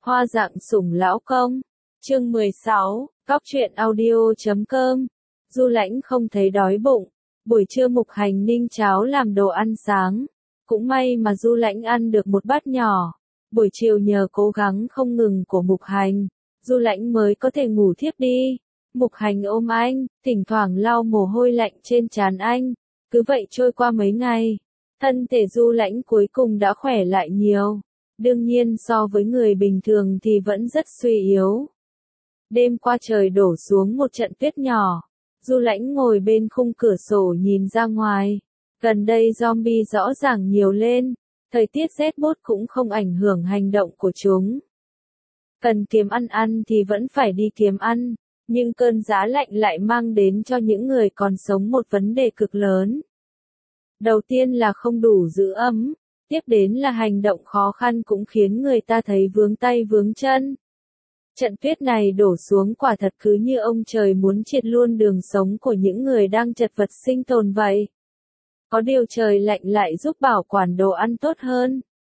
Hoa dạng sủng lão công. Chương 16, Cóc truyện audio.com. Du Lãnh không thấy đói bụng. Buổi trưa Mục Hành ninh cháo làm đồ ăn sáng. Cũng may mà Du Lãnh ăn được một bát nhỏ. Buổi chiều nhờ cố gắng không ngừng của Mục Hành, Du Lãnh mới có thể ngủ thiếp đi. Mục Hành ôm anh, thỉnh thoảng lau mồ hôi lạnh trên trán anh. Cứ vậy trôi qua mấy ngày, thân thể Du Lãnh cuối cùng đã khỏe lại nhiều. Đương nhiên so với người bình thường thì vẫn rất suy yếu. Đêm qua trời đổ xuống một trận tuyết nhỏ. Du Lãnh ngồi bên khung cửa sổ nhìn ra ngoài. Gần đây zombie rõ ràng nhiều lên. Thời tiết rét buốt cũng không ảnh hưởng hành động của chúng. Cần kiếm ăn thì vẫn phải đi kiếm ăn. Nhưng cơn giá lạnh lại mang đến cho những người còn sống một vấn đề cực lớn. Đầu tiên là không đủ giữ ấm. Tiếp đến là hành động khó khăn cũng khiến người ta thấy vướng tay vướng chân. Trận tuyết này đổ xuống quả thật cứ như ông trời muốn triệt luôn đường sống của những người đang chật vật sinh tồn vậy. Có điều trời lạnh lại giúp bảo quản đồ ăn tốt hơn.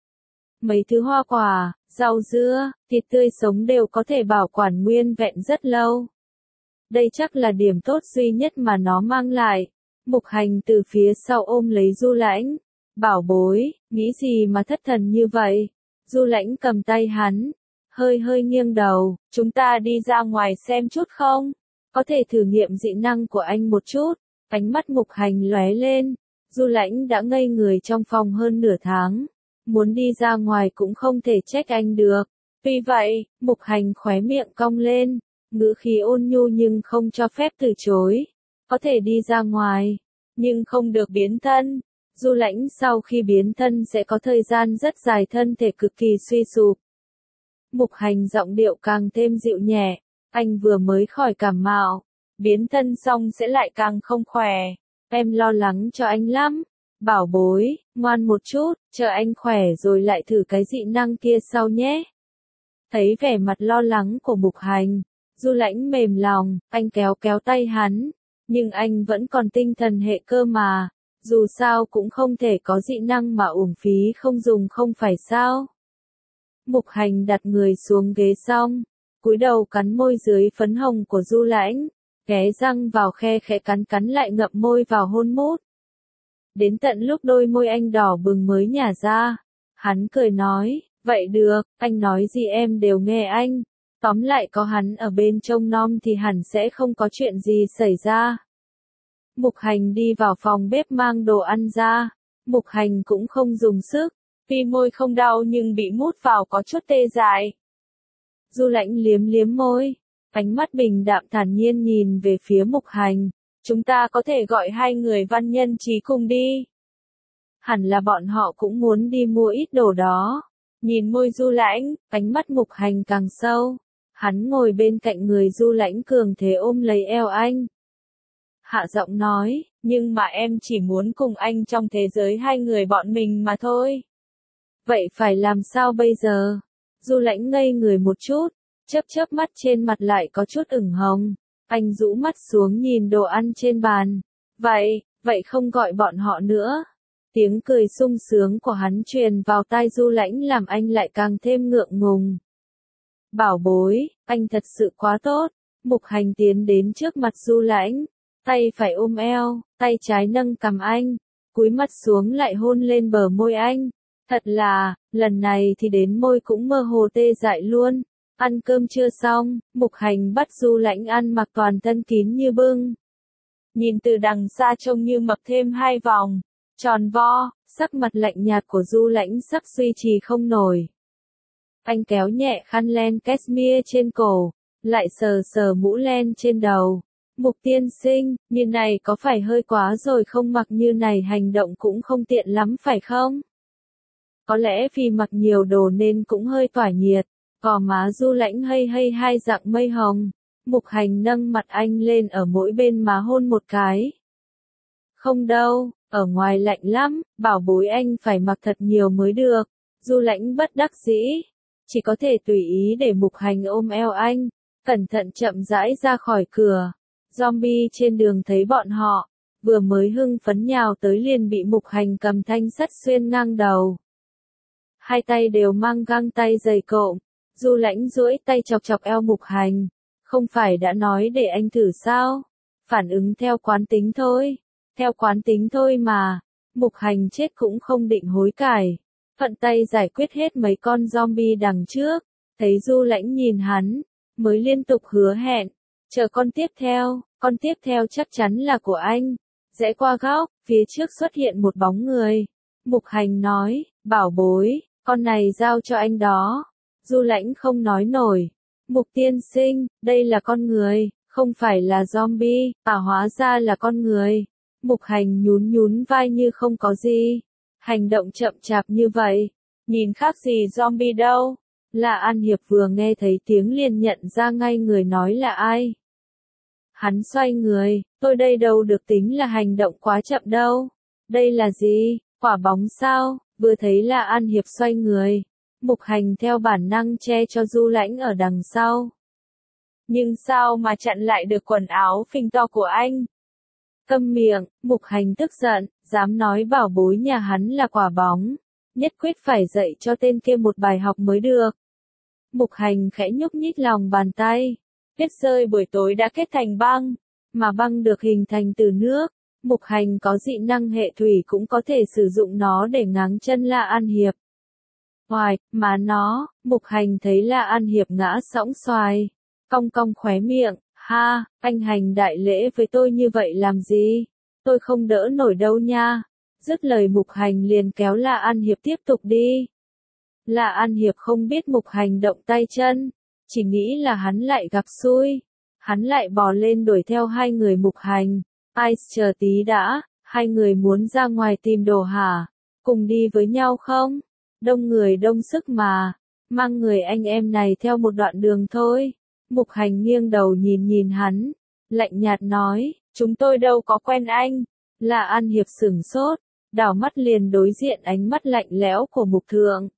Mấy thứ hoa quả, rau dưa, thịt tươi sống đều có thể bảo quản nguyên vẹn rất lâu. Đây chắc là điểm tốt duy nhất mà nó mang lại. Mục Hành từ phía sau ôm lấy Du Lãnh. Bảo bối, nghĩ gì mà thất thần như vậy? Du Lãnh cầm tay hắn, hơi nghiêng đầu, chúng ta đi ra ngoài xem chút không? Có thể thử nghiệm dị năng của anh một chút. Ánh mắt Mục Hành lóe lên. Du Lãnh đã ngây người trong phòng hơn nửa tháng. Muốn đi ra ngoài cũng không thể trách anh được. Vì vậy, Mục Hành khóe miệng cong lên, ngữ khí ôn nhu nhưng không cho phép từ chối. Có thể đi ra ngoài, nhưng không được biến thân. Du Lãnh sau khi biến thân sẽ có thời gian rất dài thân thể cực kỳ suy sụp. Mục Hành giọng điệu càng thêm dịu nhẹ, anh vừa mới khỏi cảm mạo, biến thân xong sẽ lại càng không khỏe. Em lo lắng cho anh lắm. Bảo bối, ngoan một chút, chờ anh khỏe rồi lại thử cái dị năng kia sau nhé. Thấy vẻ mặt lo lắng của Mục Hành, Du Lãnh mềm lòng, anh kéo tay hắn. Nhưng anh vẫn còn tinh thần hệ cơ mà. Dù sao cũng không thể có dị năng mà uổng phí không dùng không phải sao. Mục Hành đặt người xuống ghế xong, cúi đầu cắn môi dưới phấn hồng của Du Lãnh, ghé răng vào khe khẽ cắn lại ngậm môi vào hôn mút. Đến tận lúc đôi môi anh đỏ bừng mới nhả ra, hắn cười nói, vậy được, anh nói gì em đều nghe anh. Tóm lại có hắn ở bên trông nom thì hẳn sẽ không có chuyện gì xảy ra. Mục Hành đi vào phòng bếp mang đồ ăn ra. Mục Hành cũng không dùng sức, vì môi không đau nhưng bị mút vào có chút tê dại. Du Lãnh liếm môi, ánh mắt bình đạm thản nhiên nhìn về phía Mục Hành. Chúng ta có thể gọi hai người văn nhân trí cùng đi. Hẳn là bọn họ cũng muốn đi mua ít đồ đó. Nhìn môi Du Lãnh, ánh mắt Mục Hành càng sâu. Hắn ngồi bên cạnh người Du Lãnh cường thế ôm lấy eo anh. Hạ giọng nói, nhưng mà em chỉ muốn cùng anh trong thế giới hai người bọn mình mà thôi. Vậy phải làm sao bây giờ? Du Lãnh ngây người một chút, chớp mắt trên mặt lại có chút ửng hồng. Anh rũ mắt xuống nhìn đồ ăn trên bàn. Vậy không gọi bọn họ nữa. Tiếng cười sung sướng của hắn truyền vào tai Du Lãnh làm anh lại càng thêm ngượng ngùng. Bảo bối, anh thật sự quá tốt. Mục Hành tiến đến trước mặt Du Lãnh. Tay phải ôm eo, tay trái nâng cằm anh, cúi mặt xuống lại hôn lên bờ môi anh. Thật là, lần này thì đến môi cũng mơ hồ tê dại luôn. Ăn cơm chưa xong, Mục Hành bắt Du Lãnh ăn mặc toàn thân kín như bưng. Nhìn từ đằng xa trông như mập thêm 2 vòng, tròn vo, sắc mặt lạnh nhạt của Du Lãnh sắc duy trì không nổi. Anh kéo nhẹ khăn len cashmere trên cổ, lại sờ mũ len trên đầu. Mục tiên sinh, như này có phải hơi quá rồi không, mặc như này hành động cũng không tiện lắm phải không? Có lẽ vì mặc nhiều đồ nên cũng hơi tỏa nhiệt. Gò má Du Lãnh hay hai dạng mây hồng. Mục Hành nâng mặt anh lên ở mỗi bên má hôn một cái. Không đâu, ở ngoài lạnh lắm, bảo bối anh phải mặc thật nhiều mới được. Du Lãnh bất đắc dĩ, chỉ có thể tùy ý để Mục Hành ôm eo anh, cẩn thận chậm rãi ra khỏi cửa. Zombie trên đường thấy bọn họ, vừa mới hưng phấn nhào tới liền bị Mục Hành cầm thanh sắt xuyên ngang đầu. Hai tay đều mang găng tay dày cộm, Du Lãnh duỗi tay chọc chọc eo Mục Hành. Không phải đã nói để anh thử sao? Phản ứng theo quán tính thôi. Theo quán tính thôi mà. Mục Hành chết cũng không định hối cải. Phận tay giải quyết hết mấy con zombie đằng trước. Thấy Du Lãnh nhìn hắn, mới liên tục hứa hẹn. Chờ con tiếp theo chắc chắn là của anh. Rẽ qua góc, phía trước xuất hiện một bóng người. Mục Hành nói, bảo bối, con này giao cho anh đó. Du Lãnh không nói nổi. Mục tiên sinh, đây là con người, không phải là zombie, hóa ra là con người. Mục Hành nhún nhún vai như không có gì. Hành động chậm chạp như vậy, nhìn khác gì zombie đâu. Là An Hiệp vừa nghe thấy tiếng liền nhận ra ngay người nói là ai. Hắn xoay người, tôi đây đâu được tính là hành động quá chậm đâu. Đây là gì, quả bóng sao? Vừa thấy là An Hiệp xoay người. Mục Hành theo bản năng che cho Du Lãnh ở đằng sau. Nhưng sao mà chặn lại được quần áo phình to của anh? Câm miệng, Mục Hành tức giận, dám nói bảo bối nhà hắn là quả bóng. Nhất quyết phải dạy cho tên kia một bài học mới được. Mục Hành khẽ nhúc nhích lòng bàn tay. Tuyết rơi buổi tối đã kết thành băng, mà băng được hình thành từ nước. Mục Hành có dị năng hệ thủy cũng có thể sử dụng nó để ngáng chân La An Hiệp. Hoài, mà nó, Mục Hành thấy La An Hiệp ngã sõng xoài. Cong cong khóe miệng, ha, anh hành đại lễ với tôi như vậy làm gì? Tôi không đỡ nổi đâu nha. Dứt lời Mục Hành liền kéo La An Hiệp tiếp tục đi. La An Hiệp không biết Mục Hành động tay chân, chỉ nghĩ là hắn lại gặp xui. Hắn lại bò lên đuổi theo hai người Mục Hành. Ice chờ tí đã, hai người muốn ra ngoài tìm đồ hả? Cùng đi với nhau không? Đông người đông sức mà, mang người anh em này theo một đoạn đường thôi. Mục Hành nghiêng đầu nhìn nhìn hắn, lạnh nhạt nói, chúng tôi đâu có quen anh. Là An Hiệp sửng sốt, đảo mắt liền đối diện ánh mắt lạnh lẽo của Mục Thượng.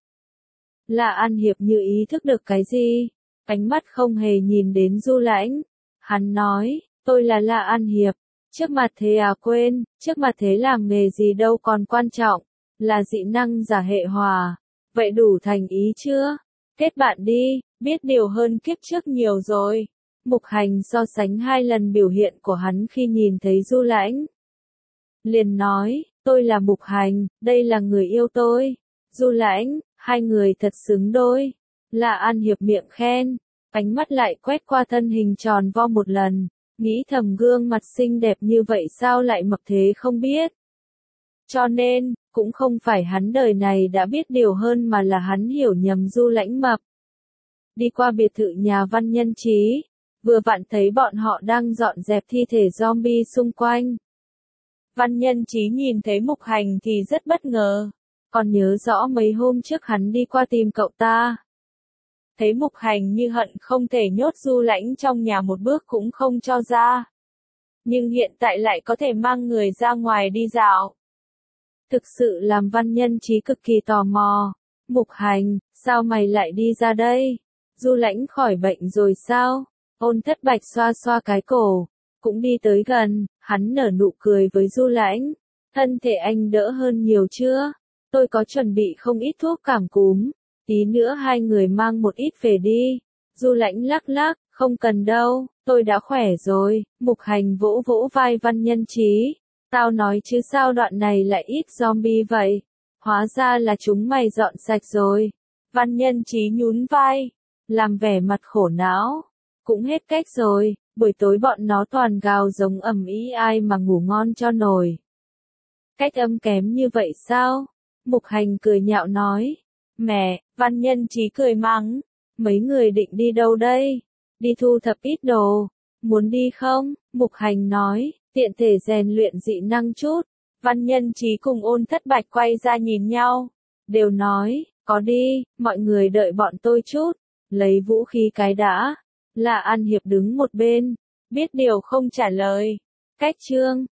Là An Hiệp như ý thức được cái gì, ánh mắt không hề nhìn đến Du Lãnh. Hắn nói, tôi là La An Hiệp, trước mặt thế à quên, trước mặt thế làm nghề gì đâu còn quan trọng, là dị năng giả hệ hòa. Vậy đủ thành ý chưa? Kết bạn đi, biết điều hơn kiếp trước nhiều rồi. Mục Hành so sánh hai lần biểu hiện của hắn khi nhìn thấy Du Lãnh. Liền nói, tôi là Mục Hành, đây là người yêu tôi. Du Lãnh, hai người thật xứng đôi. Là An Hiệp miệng khen, ánh mắt lại quét qua thân hình tròn vo một lần, nghĩ thầm gương mặt xinh đẹp như vậy sao lại mập thế không biết. Cho nên, cũng không phải hắn đời này đã biết điều hơn mà là hắn hiểu nhầm Du Lãnh mập. Đi qua biệt thự nhà Văn Nhân Trí, vừa vặn thấy bọn họ đang dọn dẹp thi thể zombie xung quanh. Văn Nhân Trí nhìn thấy Mục Hành thì rất bất ngờ, còn nhớ rõ mấy hôm trước hắn đi qua tìm cậu ta. Thấy Mục Hành như hận không thể nhốt Du Lãnh trong nhà một bước cũng không cho ra. Nhưng hiện tại lại có thể mang người ra ngoài đi dạo. Thực sự làm Văn Nhân Trí cực kỳ tò mò. Mục Hành, sao mày lại đi ra đây? Du Lãnh khỏi bệnh rồi sao? Ôn Thất Bạch xoa xoa cái cổ, cũng đi tới gần, hắn nở nụ cười với Du Lãnh. Thân thể anh đỡ hơn nhiều chưa? Tôi có chuẩn bị không ít thuốc cảm cúm, tí nữa hai người mang một ít về đi. Du Lãnh lắc lắc, không cần đâu, tôi đã khỏe rồi. Mục Hành vỗ vỗ vai Văn Nhân Trí. Tao nói chứ sao đoạn này lại ít zombie vậy? Hóa ra là chúng mày dọn sạch rồi. Văn Nhân Trí nhún vai, làm vẻ mặt khổ não. Cũng hết cách rồi, buổi tối bọn nó toàn gào giống ầm ĩ ai mà ngủ ngon cho nổi. Cách âm kém như vậy sao? Mục Hành cười nhạo nói. Mẹ, Văn Nhân Trí cười mắng. Mấy người định đi đâu đây? Đi thu thập ít đồ. Muốn đi không? Mục Hành nói, tiện thể rèn luyện dị năng chút. Văn Nhân Trí cùng Ôn Thất Bạch quay ra nhìn nhau. Đều nói, có đi, mọi người đợi bọn tôi chút. Lấy vũ khí cái đã. Là An Hiệp đứng một bên, biết điều không trả lời. Cách chương